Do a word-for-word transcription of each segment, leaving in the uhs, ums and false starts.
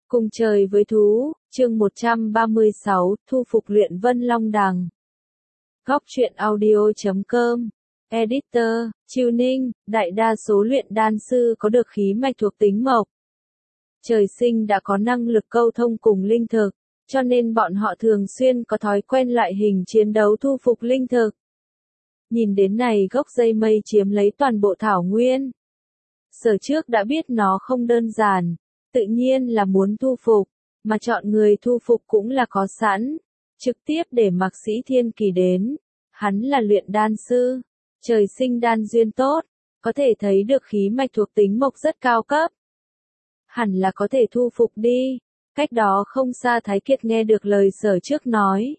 Cùng trời với thú, chương một trăm ba mươi sáu, thu phục luyện vân long đằng. Góc truyện audio chấm com, Editor, Chiêu Ninh, đại đa số luyện đan sư có được khí mạch thuộc tính mộc. Trời sinh đã có năng lực câu thông cùng linh thực, cho nên bọn họ thường xuyên có thói quen loại hình chiến đấu thu phục linh thực. Nhìn đến này gốc dây mây chiếm lấy toàn bộ thảo nguyên. Sở trước đã biết nó không đơn giản, tự nhiên là muốn thu phục, mà chọn người thu phục cũng là có sẵn, trực tiếp để Mạc Sĩ Thiên Kỳ đến. Hắn là luyện đan sư, trời sinh đan duyên tốt, có thể thấy được khí mạch thuộc tính mộc rất cao cấp. Hẳn là có thể thu phục đi. Cách đó không xa Thái Kiệt nghe được lời sở trước nói.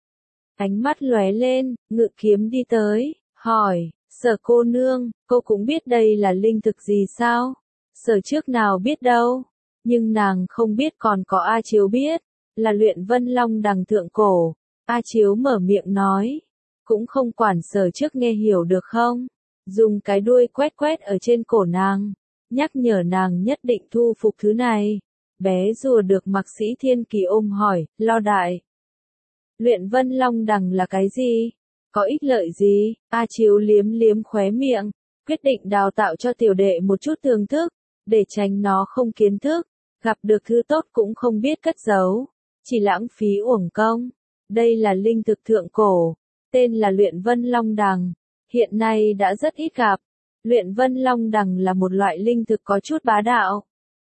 Ánh mắt lóe lên, ngự kiếm đi tới, hỏi, sở cô nương, cô cũng biết đây là linh thực gì sao? Sở trước nào biết đâu, nhưng nàng không biết còn có A Chiếu biết, là luyện vân long đằng thượng cổ. A Chiếu mở miệng nói, cũng không quản sở trước nghe hiểu được không, dùng cái đuôi quét quét ở trên cổ nàng, nhắc nhở nàng nhất định thu phục thứ này. Bé rùa được Mạc Sĩ Thiên Kỳ ôm hỏi, lo đại. Luyện vân long đằng là cái gì? Có ích lợi gì? A Chiếu liếm liếm khóe miệng, quyết định đào tạo cho tiểu đệ một chút thưởng thức, để tránh nó không kiến thức, gặp được thứ tốt cũng không biết cất giấu, chỉ lãng phí uổng công. Đây là linh thực thượng cổ, tên là luyện vân long đằng, hiện nay đã rất ít gặp. Luyện vân long đằng là một loại linh thực có chút bá đạo.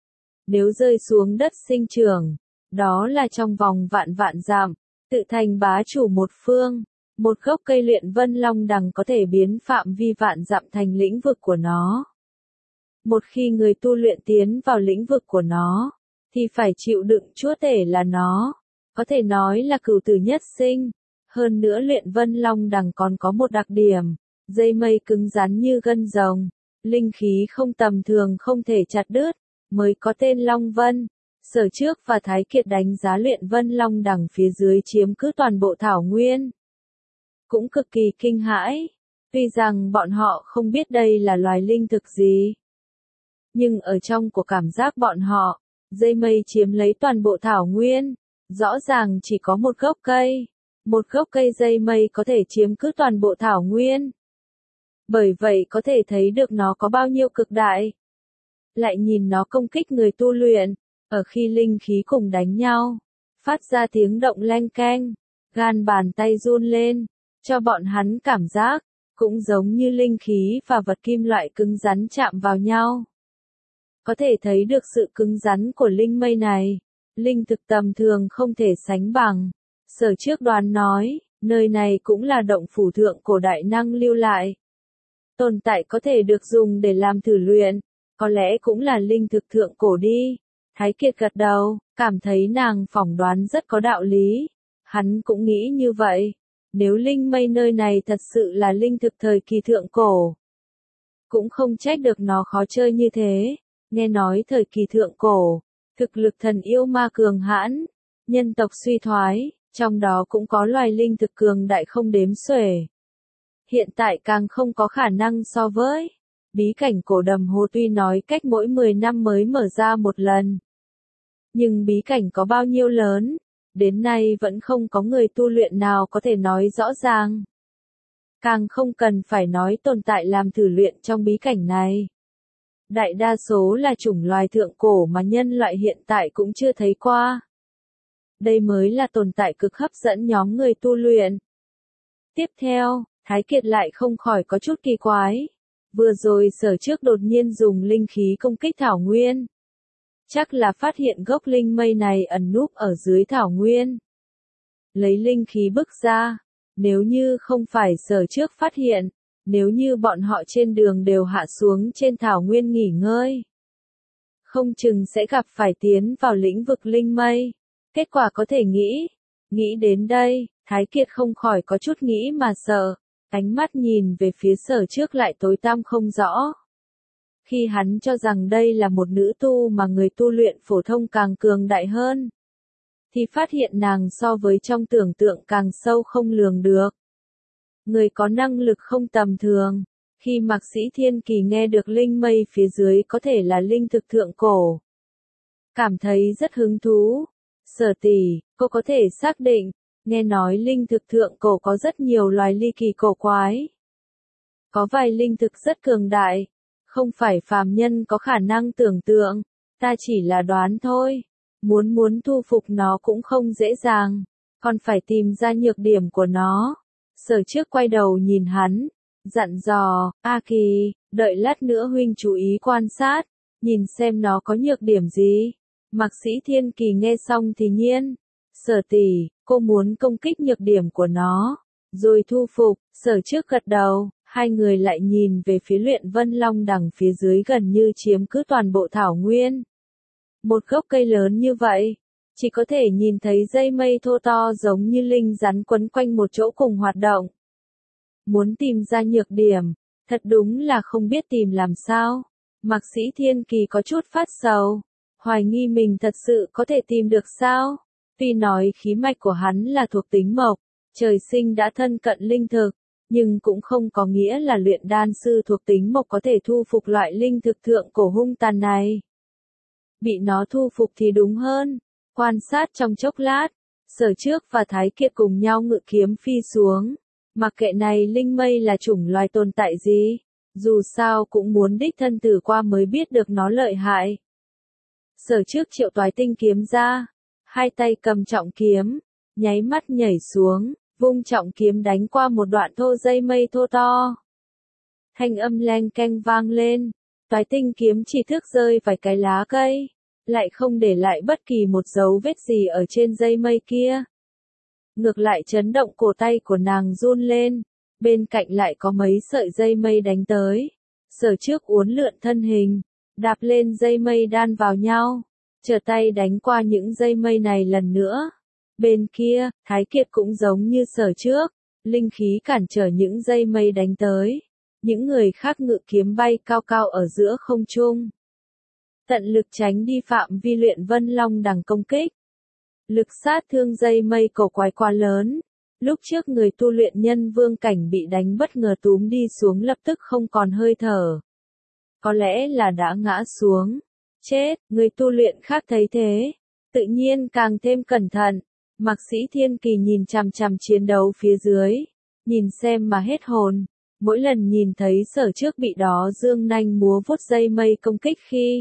Nếu rơi xuống đất sinh trưởng, đó là trong vòng vạn vạn dặm, tự thành bá chủ một phương. Một gốc cây luyện vân long đằng có thể biến phạm vi vạn dặm thành lĩnh vực của nó. Một khi người tu luyện tiến vào lĩnh vực của nó, thì phải chịu đựng chúa tể là nó. Có thể nói là cửu tử nhất sinh. Hơn nữa luyện vân long đằng còn có một đặc điểm, dây mây cứng rắn như gân rồng, linh khí không tầm thường không thể chặt đứt, mới có tên Long Vân. Sở trước và Thái Kiệt đánh giá luyện vân long đằng phía dưới chiếm cứ toàn bộ thảo nguyên. Cũng cực kỳ kinh hãi, tuy rằng bọn họ không biết đây là loài linh thực gì. Nhưng ở trong của cảm giác bọn họ, dây mây chiếm lấy toàn bộ thảo nguyên, rõ ràng chỉ có một gốc cây. Một gốc cây dây mây có thể chiếm cứ toàn bộ thảo nguyên. Bởi vậy có thể thấy được nó có bao nhiêu cực đại. Lại nhìn nó công kích người tu luyện, ở khi linh khí cùng đánh nhau, phát ra tiếng động leng keng, gan bàn tay run lên, cho bọn hắn cảm giác, cũng giống như linh khí và vật kim loại cứng rắn chạm vào nhau. Có thể thấy được sự cứng rắn của linh mây này, linh thực tầm thường không thể sánh bằng. Sở trước đoán nói, nơi này cũng là động phủ thượng cổ đại năng lưu lại. Tồn tại có thể được dùng để làm thử luyện, có lẽ cũng là linh thực thượng cổ đi. Thái Kiệt gật đầu, cảm thấy nàng phỏng đoán rất có đạo lý. Hắn cũng nghĩ như vậy, nếu linh mây nơi này thật sự là linh thực thời kỳ thượng cổ, cũng không trách được nó khó chơi như thế. Nghe nói thời kỳ thượng cổ, thực lực thần yêu ma cường hãn, nhân tộc suy thoái, trong đó cũng có loài linh thực cường đại không đếm xuể. Hiện tại càng không có khả năng so với. Bí cảnh cổ đầm hồ tuy nói cách mỗi mười năm mới mở ra một lần. Nhưng bí cảnh có bao nhiêu lớn, đến nay vẫn không có người tu luyện nào có thể nói rõ ràng. Càng không cần phải nói tồn tại làm thử luyện trong bí cảnh này. Đại đa số là chủng loài thượng cổ mà nhân loại hiện tại cũng chưa thấy qua. Đây mới là tồn tại cực hấp dẫn nhóm người tu luyện. Tiếp theo, Thái Kiệt lại không khỏi có chút kỳ quái. Vừa rồi sở trước đột nhiên dùng linh khí công kích thảo nguyên. Chắc là phát hiện gốc linh mây này ẩn núp ở dưới thảo nguyên. Lấy linh khí bức ra, nếu như không phải sở trước phát hiện, nếu như bọn họ trên đường đều hạ xuống trên thảo nguyên nghỉ ngơi, không chừng sẽ gặp phải tiến vào lĩnh vực linh mây. Kết quả có thể nghĩ, nghĩ đến đây, Thái Kiệt không khỏi có chút nghĩ mà sợ, ánh mắt nhìn về phía sở trước lại tối tăm không rõ. Khi hắn cho rằng đây là một nữ tu mà người tu luyện phổ thông càng cường đại hơn, thì phát hiện nàng so với trong tưởng tượng càng sâu không lường được. Người có năng lực không tầm thường. Khi Mạc Sĩ Thiên Kỳ nghe được linh mây phía dưới có thể là linh thực thượng cổ, cảm thấy rất hứng thú. Sở tỷ, cô có thể xác định, nghe nói linh thực thượng cổ có rất nhiều loài ly kỳ cổ quái. Có vài linh thực rất cường đại, không phải phàm nhân có khả năng tưởng tượng, ta chỉ là đoán thôi. Muốn muốn thu phục nó cũng không dễ dàng, còn phải tìm ra nhược điểm của nó. Sở trước quay đầu nhìn hắn, dặn dò, A Kỳ, đợi lát nữa huynh chú ý quan sát, nhìn xem nó có nhược điểm gì. Mạc Sĩ Thiên Kỳ nghe xong thì nhiên, Sở tỷ, cô muốn công kích nhược điểm của nó, rồi thu phục. Sở trước gật đầu, hai người lại nhìn về phía Luyện Vân Long đằng phía dưới gần như chiếm cứ toàn bộ thảo nguyên. Một gốc cây lớn như vậy, chỉ có thể nhìn thấy dây mây thô to giống như linh rắn quấn quanh một chỗ cùng hoạt động. Muốn tìm ra nhược điểm, thật đúng là không biết tìm làm sao. Mạc Sĩ Thiên Kỳ có chút phát sầu, hoài nghi mình thật sự có thể tìm được sao. Tuy nói khí mạch của hắn là thuộc tính mộc, trời sinh đã thân cận linh thực, nhưng cũng không có nghĩa là luyện đan sư thuộc tính mộc có thể thu phục loại linh thực thượng cổ hung tàn này. Bị nó thu phục thì đúng hơn. Quan sát trong chốc lát, Sở Trước và Thái Kiệt cùng nhau ngự kiếm phi xuống. Mặc kệ này linh mây là chủng loài tồn tại gì, dù sao cũng muốn đích thân thử qua mới biết được nó lợi hại. Sở Trước triệu toái tinh kiếm ra, hai tay cầm trọng kiếm, nháy mắt nhảy xuống, vung trọng kiếm đánh qua một đoạn thô dây mây thô to. Thanh âm leng keng vang lên, toái tinh kiếm chỉ thước rơi vài cái lá cây, lại không để lại bất kỳ một dấu vết gì ở trên dây mây kia. Ngược lại chấn động cổ tay của nàng run lên, bên cạnh lại có mấy sợi dây mây đánh tới. Sở Trước uốn lượn thân hình, đạp lên dây mây đan vào nhau, trở tay đánh qua những dây mây này lần nữa. Bên kia, Thái Kiệt cũng giống như Sở Trước, linh khí cản trở những dây mây đánh tới. Những người khác ngự kiếm bay cao cao ở giữa không trung, tận lực tránh đi phạm vi Luyện Vân Long đằng công kích. Lực sát thương dây mây cổ quái quá lớn, lúc trước người tu luyện nhân vương cảnh bị đánh bất ngờ túm đi xuống lập tức không còn hơi thở. Có lẽ là đã ngã xuống. Chết, người tu luyện khác thấy thế, tự nhiên càng thêm cẩn thận. Mạc Sĩ Thiên Kỳ nhìn chằm chằm chiến đấu phía dưới, nhìn xem mà hết hồn. Mỗi lần nhìn thấy Sở Trước bị đó dương nanh múa vuốt dây mây công kích khi,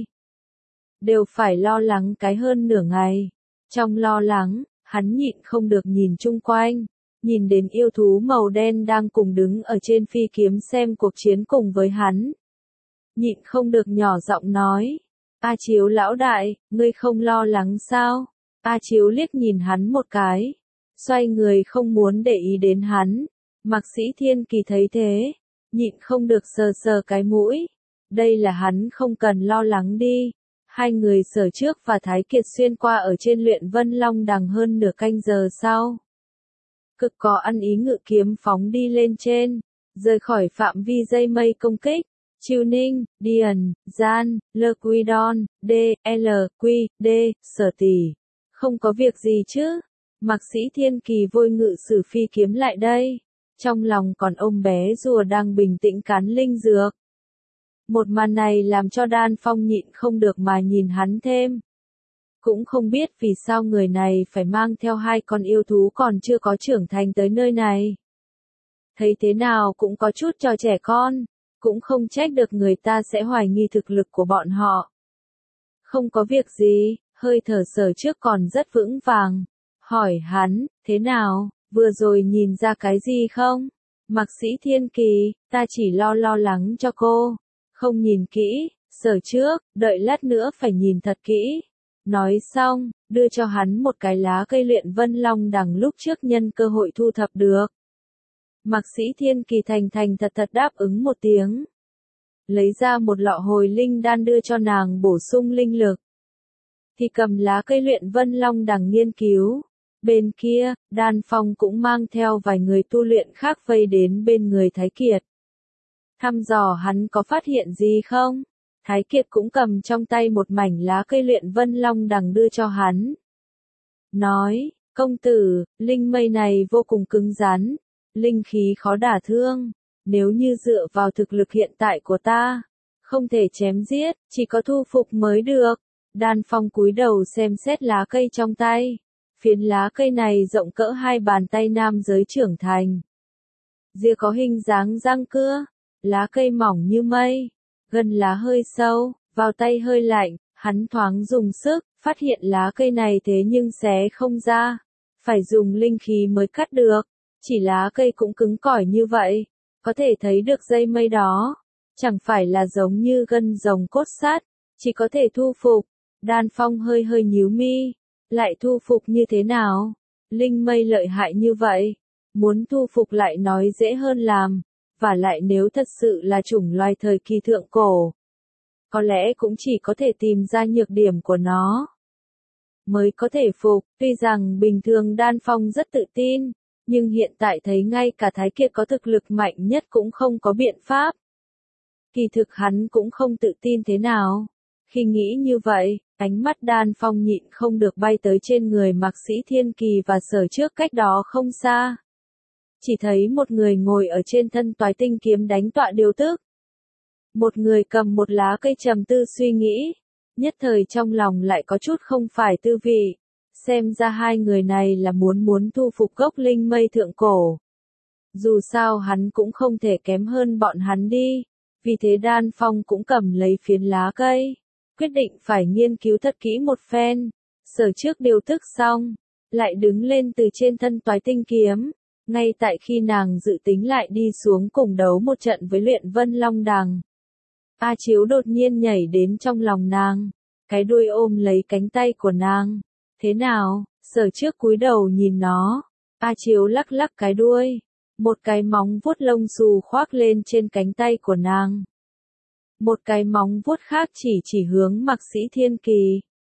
đều phải lo lắng cái hơn nửa ngày. Trong lo lắng, hắn nhịn không được nhìn chung quanh, nhìn đến yêu thú màu đen đang cùng đứng ở trên phi kiếm xem cuộc chiến cùng với hắn. Nhịn không được nhỏ giọng nói, A Chiếu lão đại, ngươi không lo lắng sao? A Chiếu liếc nhìn hắn một cái, xoay người không muốn để ý đến hắn. Mạc Sĩ Thiên Kỳ thấy thế, nhịn không được sờ sờ cái mũi. Đây là hắn không cần lo lắng đi. Hai người Sở Trước và Thái Kiệt xuyên qua ở trên Luyện Vân Long đằng hơn nửa canh giờ sau. Cực có ăn ý ngự kiếm phóng đi lên trên, rời khỏi phạm vi dây mây công kích. Chiêu Ninh, Điền, Gian, Lơ Quy Đon, D, L, Quy, D, Sở tỷ. Không có việc gì chứ? Mạc Sĩ Thiên Kỳ vội ngự sử phi kiếm lại đây. Trong lòng còn ôm bé rùa đang bình tĩnh cắn linh dược. Một màn này làm cho Đan Phong nhịn không được mà nhìn hắn thêm. Cũng không biết vì sao người này phải mang theo hai con yêu thú còn chưa có trưởng thành tới nơi này. Thấy thế nào cũng có chút trò trẻ con, cũng không trách được người ta sẽ hoài nghi thực lực của bọn họ. Không có việc gì, hơi thở Sở Trước còn rất vững vàng. Hỏi hắn, thế nào, vừa rồi nhìn ra cái gì không? Mạc Sĩ Thiên Kỳ, ta chỉ lo lo lắng cho cô. Không nhìn kỹ, Sở Trước, đợi lát nữa phải nhìn thật kỹ. Nói xong, đưa cho hắn một cái lá cây Luyện Vân Long đằng lúc trước nhân cơ hội thu thập được. Mạc Sĩ Thiên Kỳ thành thành thật thật đáp ứng một tiếng. Lấy ra một lọ hồi linh đan đưa cho nàng bổ sung linh lực. Thì cầm lá cây Luyện Vân Long đằng nghiên cứu. Bên kia, Đan Phong cũng mang theo vài người tu luyện khác vây đến bên người Thái Kiệt. Thăm dò hắn có phát hiện gì không? Thái Kiệt cũng cầm trong tay một mảnh lá cây Luyện Vân Long đằng đưa cho hắn. Nói, công tử, linh mây này vô cùng cứng rắn, linh khí khó đả thương. Nếu như dựa vào thực lực hiện tại của ta, không thể chém giết, chỉ có thu phục mới được. Đan Phong cúi đầu xem xét lá cây trong tay. Phiến lá cây này rộng cỡ hai bàn tay nam giới trưởng thành. Rìa có hình dáng răng cưa, lá cây mỏng như mây, gần lá hơi sâu, vào tay hơi lạnh, hắn thoáng dùng sức, phát hiện lá cây này thế nhưng xé không ra, phải dùng linh khí mới cắt được, chỉ lá cây cũng cứng cỏi như vậy, có thể thấy được dây mây đó, chẳng phải là giống như gân rồng cốt sắt, chỉ có thể thu phục. Đan Phong hơi hơi nhíu mi, lại thu phục như thế nào? Linh mây lợi hại như vậy, muốn thu phục lại nói dễ hơn làm, và lại nếu thật sự là chủng loài thời kỳ thượng cổ, có lẽ cũng chỉ có thể tìm ra nhược điểm của nó mới có thể phục. Tuy rằng bình thường Đan Phong rất tự tin, nhưng hiện tại thấy ngay cả Thái Kiệt có thực lực mạnh nhất cũng không có biện pháp. Kỳ thực hắn cũng không tự tin thế nào. Khi nghĩ như vậy, ánh mắt Đan Phong nhịn không được bay tới trên người Mạc Sĩ Thiên Kỳ và Sở Trước cách đó không xa. Chỉ thấy một người ngồi ở trên thân toái tinh kiếm đánh tọa điều tức. Một người cầm một lá cây trầm tư suy nghĩ, nhất thời trong lòng lại có chút không phải tư vị. Xem ra hai người này là muốn muốn thu phục gốc linh mây thượng cổ. Dù sao hắn cũng không thể kém hơn bọn hắn đi, vì thế Đan Phong cũng cầm lấy phiến lá cây, quyết định phải nghiên cứu thật kỹ một phen. Sở Trước điều tức xong, lại đứng lên từ trên thân toái tinh kiếm, ngay tại khi nàng dự tính lại đi xuống cùng đấu một trận với Luyện Vân Long Đằng. A Chiếu đột nhiên nhảy đến trong lòng nàng, cái đuôi ôm lấy cánh tay của nàng. Thế nào? Sở Trước cúi đầu nhìn nó. A Chiếu lắc lắc cái đuôi, một cái móng vuốt lông xù khoác lên trên cánh tay của nàng. Một cái móng vuốt khác chỉ chỉ hướng Mạc Sĩ Thiên Kỳ.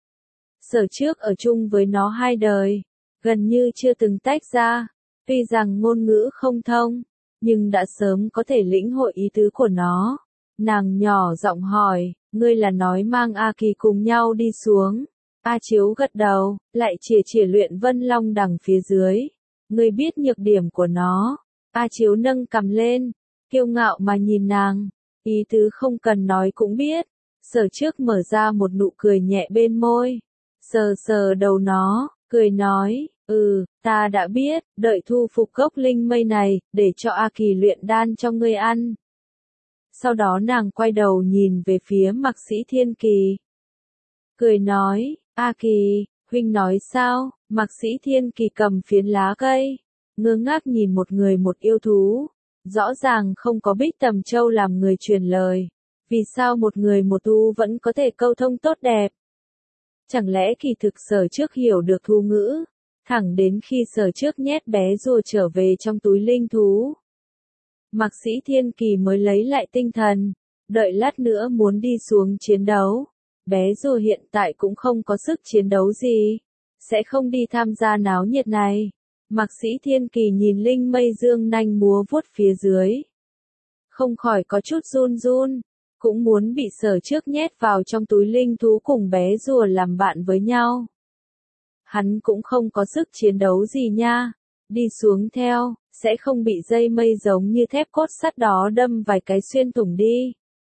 Sở Trước ở chung với nó hai đời, gần như chưa từng tách ra, tuy rằng ngôn ngữ không thông, nhưng đã sớm có thể lĩnh hội ý tứ của nó. Nàng nhỏ giọng hỏi, ngươi là nói mang A Kỳ cùng nhau đi xuống. A Chiếu gật đầu, lại chìa chìa Luyện Vân Long Đằng phía dưới. Ngươi biết nhược điểm của nó. A Chiếu nâng cằm lên, kiêu ngạo mà nhìn nàng. Ý tứ không cần nói cũng biết. Sở Trước mở ra một nụ cười nhẹ bên môi, sờ sờ đầu nó, cười nói, ừ, ta đã biết, đợi thu phục gốc linh mây này, để cho A Kỳ luyện đan cho ngươi ăn. Sau đó nàng quay đầu nhìn về phía Mạc Sĩ Thiên Kỳ, cười nói, A Kỳ, huynh nói sao? Mạc Sĩ Thiên Kỳ cầm phiến lá cây, ngơ ngác nhìn một người một yêu thú. Rõ ràng không có Bích Tầm Châu làm người truyền lời. Vì sao một người một thú vẫn có thể câu thông tốt đẹp? Chẳng lẽ kỳ thực Sở Trước hiểu được thú ngữ? Thẳng đến khi Sở Trước nhét bé rùa trở về trong túi linh thú, Mạc Sĩ Thiên Kỳ mới lấy lại tinh thần, đợi lát nữa muốn đi xuống chiến đấu. Bé rùa hiện tại cũng không có sức chiến đấu gì, sẽ không đi tham gia náo nhiệt này. Mạc Sĩ Thiên Kỳ nhìn linh mây dương nanh múa vuốt phía dưới, không khỏi có chút run run, cũng muốn bị Sở Trước nhét vào trong túi linh thú cùng bé rùa làm bạn với nhau. Hắn cũng không có sức chiến đấu gì nha, đi xuống theo, sẽ không bị dây mây giống như thép cốt sắt đó đâm vài cái xuyên thủng đi.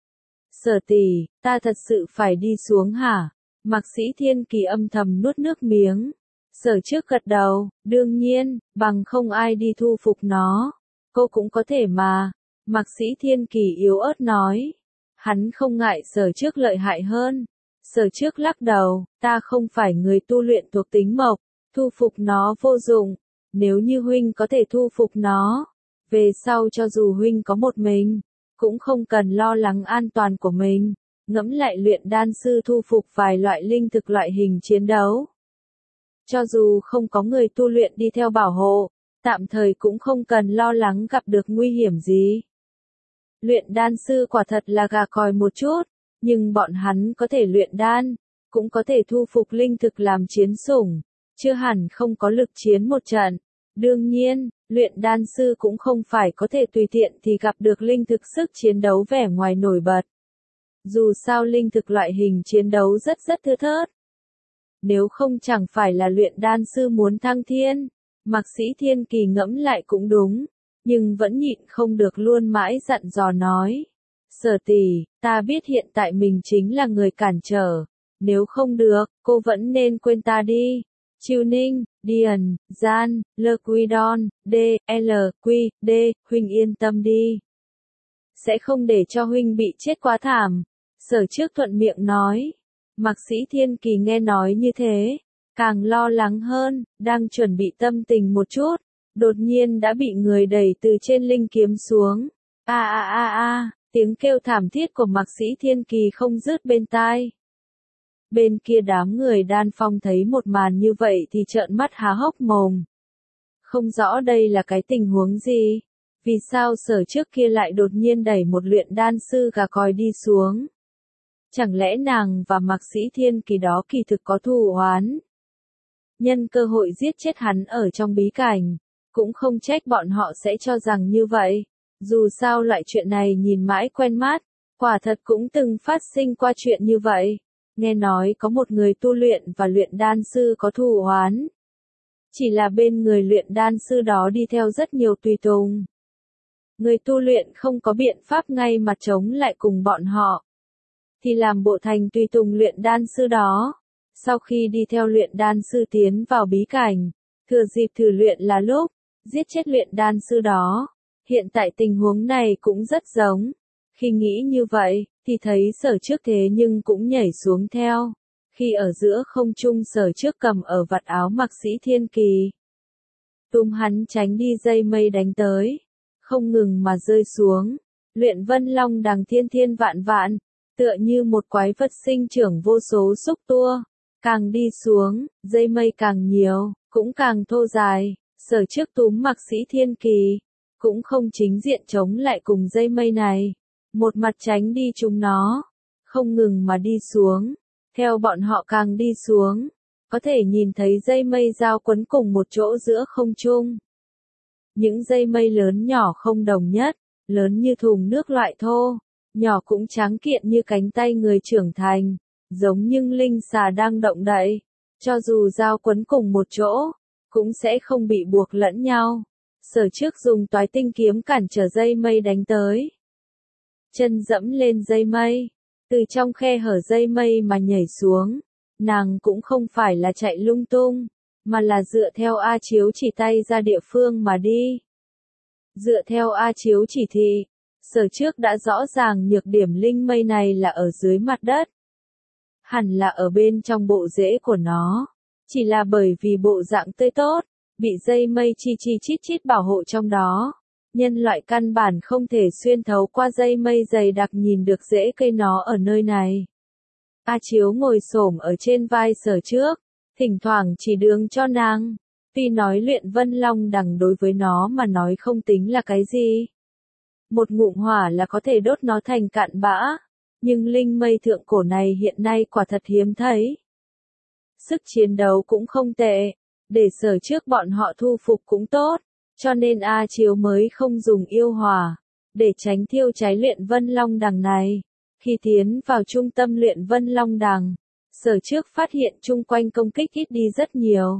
Sở tỷ, ta thật sự phải đi xuống hả? Mạc Sĩ Thiên Kỳ âm thầm nuốt nước miếng. Sở Trước gật đầu, đương nhiên, bằng không ai đi thu phục nó. Cô cũng có thể mà. Mạc Sĩ Thiên Kỳ yếu ớt nói. Hắn không ngại Sở Trước lợi hại hơn. Sở Trước lắc đầu, ta không phải người tu luyện thuộc tính mộc, thu phục nó vô dụng. Nếu như huynh có thể thu phục nó, về sau cho dù huynh có một mình, cũng không cần lo lắng an toàn của mình. Ngẫm lại luyện đan sư thu phục vài loại linh thực loại hình chiến đấu. Cho dù không có người tu luyện đi theo bảo hộ, tạm thời cũng không cần lo lắng gặp được nguy hiểm gì. Luyện đan sư quả thật là gà còi một chút, nhưng bọn hắn có thể luyện đan, cũng có thể thu phục linh thực làm chiến sủng, chưa hẳn không có lực chiến một trận. Đương nhiên, luyện đan sư cũng không phải có thể tùy tiện thì gặp được linh thực sức chiến đấu vẻ ngoài nổi bật. Dù sao linh thực loại hình chiến đấu rất rất thưa thớt. Nếu không chẳng phải là luyện đan sư muốn thăng thiên. Mạc Sĩ Thiên Kỳ ngẫm lại cũng đúng, nhưng vẫn nhịn không được luôn mãi dặn dò nói. Sở tỷ, ta biết hiện tại mình chính là người cản trở, Nếu không được, cô vẫn nên quên ta đi. Chiêu Ninh, Điền, Gian, Lơ Quy Đon, D, L, Quy, D, huynh yên tâm đi. Sẽ không để cho huynh bị chết quá thảm. Sở Trước thuận miệng nói. Mạc Sĩ Thiên Kỳ nghe nói như thế, càng lo lắng hơn, đang chuẩn bị tâm tình một chút, đột nhiên đã bị người đẩy từ trên linh kiếm xuống. A a a a, tiếng kêu thảm thiết của Mạc Sĩ Thiên Kỳ không dứt bên tai. Bên kia đám người Đan Phong thấy một màn như vậy thì trợn mắt há hốc mồm. Không rõ đây là cái tình huống gì, vì sao Sở Trước kia lại đột nhiên đẩy một luyện đan sư gà còi đi xuống. Chẳng lẽ nàng và Mạc Sĩ Thiên Kỳ đó kỳ thực có thù oán? Nhân cơ hội giết chết hắn ở trong bí cảnh, cũng không trách bọn họ sẽ cho rằng như vậy. Dù sao loại chuyện này nhìn mãi quen mắt, quả thật cũng từng phát sinh qua chuyện như vậy. Nghe nói có một người tu luyện và luyện đan sư có thù oán. Chỉ là bên người luyện đan sư đó đi theo rất nhiều tùy tùng. Người tu luyện không có biện pháp ngay mà chống lại cùng bọn họ, thì làm bộ thành tùy tùng luyện đan sư đó. Sau khi đi theo luyện đan sư tiến vào bí cảnh, thừa dịp thử luyện là lúc, giết chết luyện đan sư đó. Hiện tại tình huống này cũng rất giống. Khi nghĩ như vậy, thì thấy Sở Trước thế nhưng cũng nhảy xuống theo. Khi ở giữa không trung Sở Trước cầm ở vạt áo Mạc Sĩ Thiên Kỳ. Túm hắn tránh đi dây mây đánh tới. Không ngừng mà rơi xuống. Luyện Vân Long đằng thiên thiên vạn vạn. Tựa như một quái vật sinh trưởng vô số xúc tua. Càng đi xuống, dây mây càng nhiều, cũng càng thô dài. Sở Trước túm Mạc Sĩ Thiên Kỳ, cũng không chính diện chống lại cùng dây mây này. Một mặt tránh đi chúng nó, không ngừng mà đi xuống. Theo bọn họ càng đi xuống, có thể nhìn thấy dây mây giao quấn cùng một chỗ giữa không trung. Những dây mây lớn nhỏ không đồng nhất, lớn như thùng nước loại thô, nhỏ cũng tráng kiện như cánh tay người trưởng thành, giống như linh xà đang động đậy. Cho dù giao quấn cùng một chỗ, cũng sẽ không bị buộc lẫn nhau. Sở Trước dùng toái tinh kiếm cản trở dây mây đánh tới. Chân dẫm lên dây mây, từ trong khe hở dây mây mà nhảy xuống. Nàng cũng không phải là chạy lung tung, mà là dựa theo A Chiếu chỉ tay ra địa phương mà đi. Dựa theo A Chiếu chỉ thị, Sở Trước đã rõ ràng nhược điểm linh mây này là ở dưới mặt đất. Hẳn là ở bên trong bộ rễ của nó. Chỉ là bởi vì bộ dạng tươi tốt, bị dây mây chi chi chít chít bảo hộ trong đó. Nhân loại căn bản không thể xuyên thấu qua dây mây dày đặc nhìn được rễ cây nó ở nơi này. A Chiếu ngồi xổm ở trên vai Sở Trước, thỉnh thoảng chỉ đường cho nàng. Tuy nói luyện Vân Long đằng đối với nó mà nói không tính là cái gì. Một ngụm hỏa là có thể đốt nó thành cạn bã. Nhưng linh mây thượng cổ này hiện nay quả thật hiếm thấy. Sức chiến đấu cũng không tệ, để Sở Trước bọn họ thu phục cũng tốt, cho nên A Chiếu mới không dùng yêu hỏa, để tránh thiêu cháy luyện Vân Long đằng này. Khi tiến vào trung tâm luyện Vân Long đằng, Sở Trước phát hiện chung quanh công kích ít đi rất nhiều.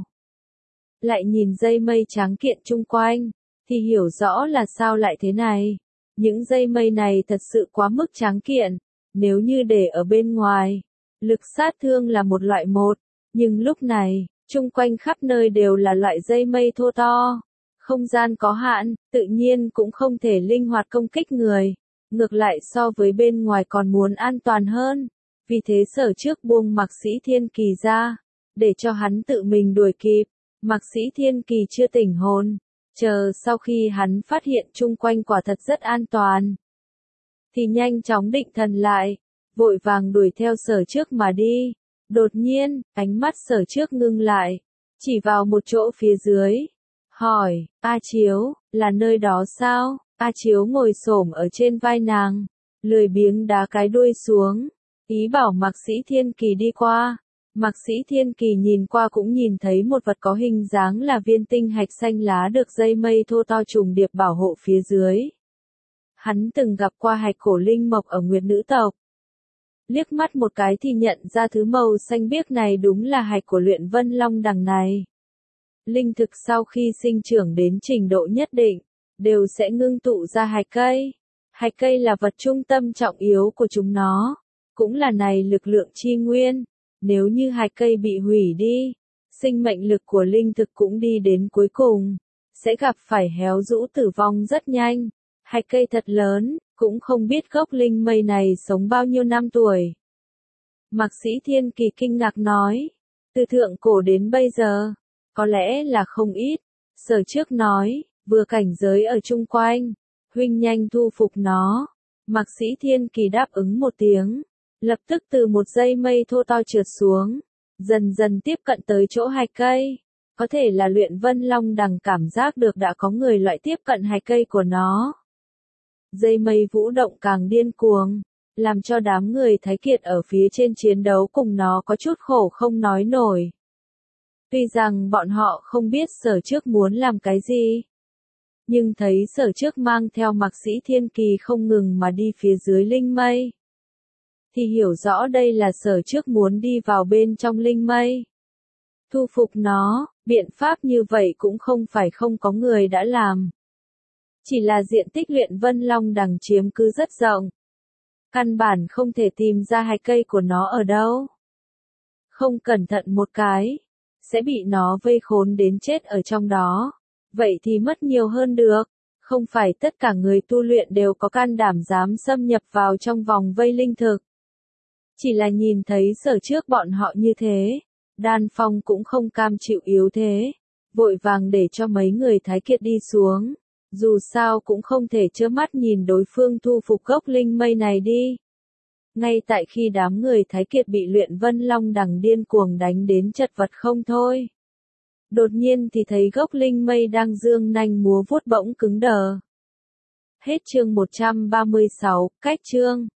Lại nhìn dây mây tráng kiện chung quanh, thì hiểu rõ là sao lại thế này. Những dây mây này thật sự quá mức tráng kiện. Nếu như để ở bên ngoài, lực sát thương là một loại một, nhưng lúc này, chung quanh khắp nơi đều là loại dây mây thô to. Không gian có hạn, tự nhiên cũng không thể linh hoạt công kích người. Ngược lại so với bên ngoài còn muốn an toàn hơn. Vì thế Sở Trước buông Mạc Sĩ Thiên Kỳ ra, để cho hắn tự mình đuổi kịp. Mạc Sĩ Thiên Kỳ chưa tỉnh hồn, chờ sau khi hắn phát hiện chung quanh quả thật rất an toàn, thì nhanh chóng định thần lại, vội vàng đuổi theo Sở Trước mà đi. Đột nhiên, ánh mắt Sở Trước ngưng lại, chỉ vào một chỗ phía dưới, hỏi, A Chiếu, là nơi đó sao? A Chiếu ngồi xổm ở trên vai nàng, lười biếng đá cái đuôi xuống, ý bảo Mạc Sĩ Thiên Kỳ đi qua. Mạc Sĩ Thiên Kỳ nhìn qua cũng nhìn thấy một vật có hình dáng là viên tinh hạch xanh lá được dây mây thô to trùng điệp bảo hộ phía dưới. Hắn từng gặp qua hạch cổ linh mộc ở Nguyệt Nữ tộc. Liếc mắt một cái thì nhận ra thứ màu xanh biếc này đúng là hạch của luyện Vân Long đằng này. Linh thực sau khi sinh trưởng đến trình độ nhất định, đều sẽ ngưng tụ ra hạch cây. Hạch cây là vật trung tâm trọng yếu của chúng nó, cũng là này lực lượng chi nguyên. Nếu như hai cây bị hủy đi, sinh mệnh lực của linh thực cũng đi đến cuối cùng, sẽ gặp phải héo rũ tử vong rất nhanh. Hai cây thật lớn, cũng không biết gốc linh mây này sống bao nhiêu năm tuổi. Mạc Sĩ Thiên Kỳ kinh ngạc nói, từ thượng cổ đến bây giờ, có lẽ là không ít. Sở Trước nói, vừa cảnh giới ở chung quanh, huynh nhanh thu phục nó. Mạc Sĩ Thiên Kỳ đáp ứng một tiếng, lập tức từ một dây mây thô to trượt xuống, dần dần tiếp cận tới chỗ hai cây. Có thể là Luyện Vân Long Đằng cảm giác được đã có người loại tiếp cận hai cây của nó. Dây mây vũ động càng điên cuồng, làm cho đám người Thái Kiệt ở phía trên chiến đấu cùng nó có chút khổ không nói nổi. Tuy rằng bọn họ không biết Sở Trước muốn làm cái gì, nhưng thấy Sở Trước mang theo Mạc Sĩ Thiên Kỳ không ngừng mà đi phía dưới linh mây, thì hiểu rõ đây là Sở Trước muốn đi vào bên trong linh mây. Thu phục nó, biện pháp như vậy cũng không phải không có người đã làm. Chỉ là diện tích Luyện Vân Long Đằng chiếm cứ rất rộng. Căn bản không thể tìm ra hai cây của nó ở đâu. Không cẩn thận một cái, sẽ bị nó vây khốn đến chết ở trong đó. Vậy thì mất nhiều hơn được. Không phải tất cả người tu luyện đều có can đảm dám xâm nhập vào trong vòng vây linh thực. Chỉ là nhìn thấy Sở Trước bọn họ như thế, Đan Phong cũng không cam chịu yếu thế, vội vàng để cho mấy người Thái Kiệt đi xuống. Dù sao cũng không thể trơ mắt nhìn đối phương thu phục gốc linh mây này đi. Ngay tại khi đám người Thái Kiệt bị Luyện Vân Long Đằng điên cuồng đánh đến chật vật không thôi, đột nhiên thì thấy gốc linh mây đang dương nanh múa vuốt bỗng cứng đờ. Hết chương một trăm ba mươi sáu, cách chương.